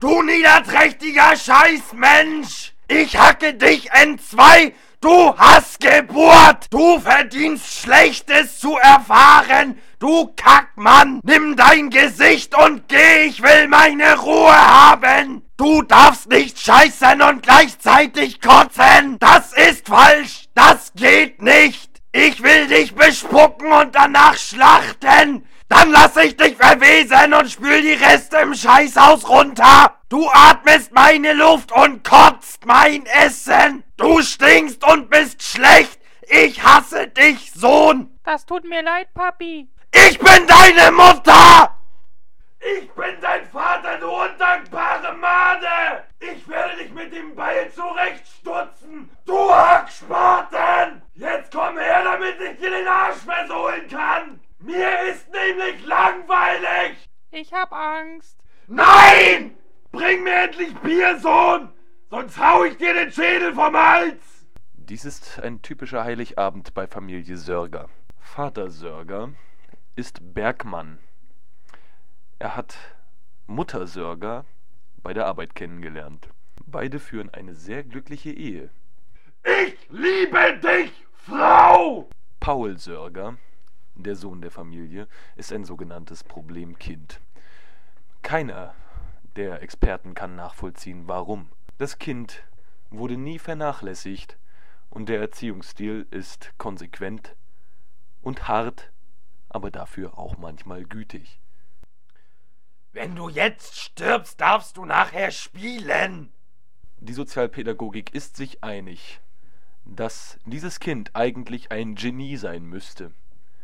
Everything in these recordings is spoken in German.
Du niederträchtiger Scheißmensch! Ich hacke dich entzwei! Du Hassgeburt! Du verdienst Schlechtes zu erfahren! Du Kackmann! Nimm dein Gesicht und geh! Ich will meine Ruhe haben! Du darfst nicht scheißen und gleichzeitig kotzen! Das ist falsch! Das geht nicht! Ich will dich bespucken und danach schlachten! Dann lass ich dich verwesen und spül die Reste im Scheißhaus runter! Du atmest meine Luft und kotzt mein Essen! Du stinkst und bist schlecht! Ich hasse dich, Sohn! Das tut mir leid, Papi. Ich bin deine Mutter! Ich bin dein Vater, du undankbare Made! Ich werde dich mit dem Beil zurechtstutzen! Du Hackspaten! Jetzt komm her, damit ich dir den Arsch versohlen kann! Mir ist nämlich langweilig! Ich hab Angst. Nein! Bring mir endlich Bier, Sohn! Sonst hau ich dir den Schädel vom Hals! Dies ist ein typischer Heiligabend bei Familie Sörger. Vater Sörger ist Bergmann. Er hat Mutter Sörger bei der Arbeit kennengelernt. Beide führen eine sehr glückliche Ehe. Ich liebe dich, Frau! Paul Sörger, der Sohn der Familie, ist ein sogenanntes Problemkind. Keiner der Experten kann nachvollziehen, warum. Das Kind wurde nie vernachlässigt und der Erziehungsstil ist konsequent und hart, aber dafür auch manchmal gütig. Wenn du jetzt stirbst, darfst du nachher spielen. Die Sozialpädagogik ist sich einig, dass dieses Kind eigentlich ein Genie sein müsste.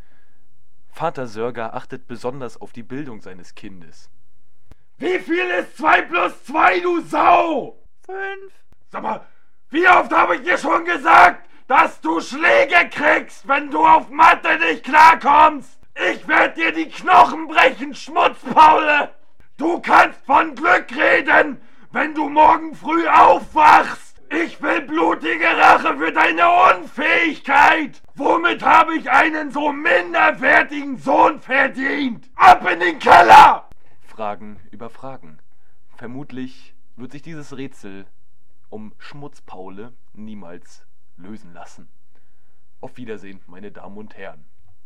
Vater Sörger achtet besonders auf die Bildung seines Kindes. Wie viel ist 2 plus 2, du Sau? 5. Sag mal, wie oft habe ich dir schon gesagt, dass du Schläge kriegst, wenn du auf Mathe nicht klarkommst? Ich werde dir die Knochen brechen, Schmutzpaule! Du kannst von Glück reden, wenn du morgen früh aufwachst! Ich will blutige Rache für deine Unfähigkeit! Womit habe ich einen so minderwertigen Sohn verdient? Ab in den Keller! Fragen über Fragen. Vermutlich wird sich dieses Rätsel um Schmutzpaule niemals lösen lassen. Auf Wiedersehen, meine Damen und Herren.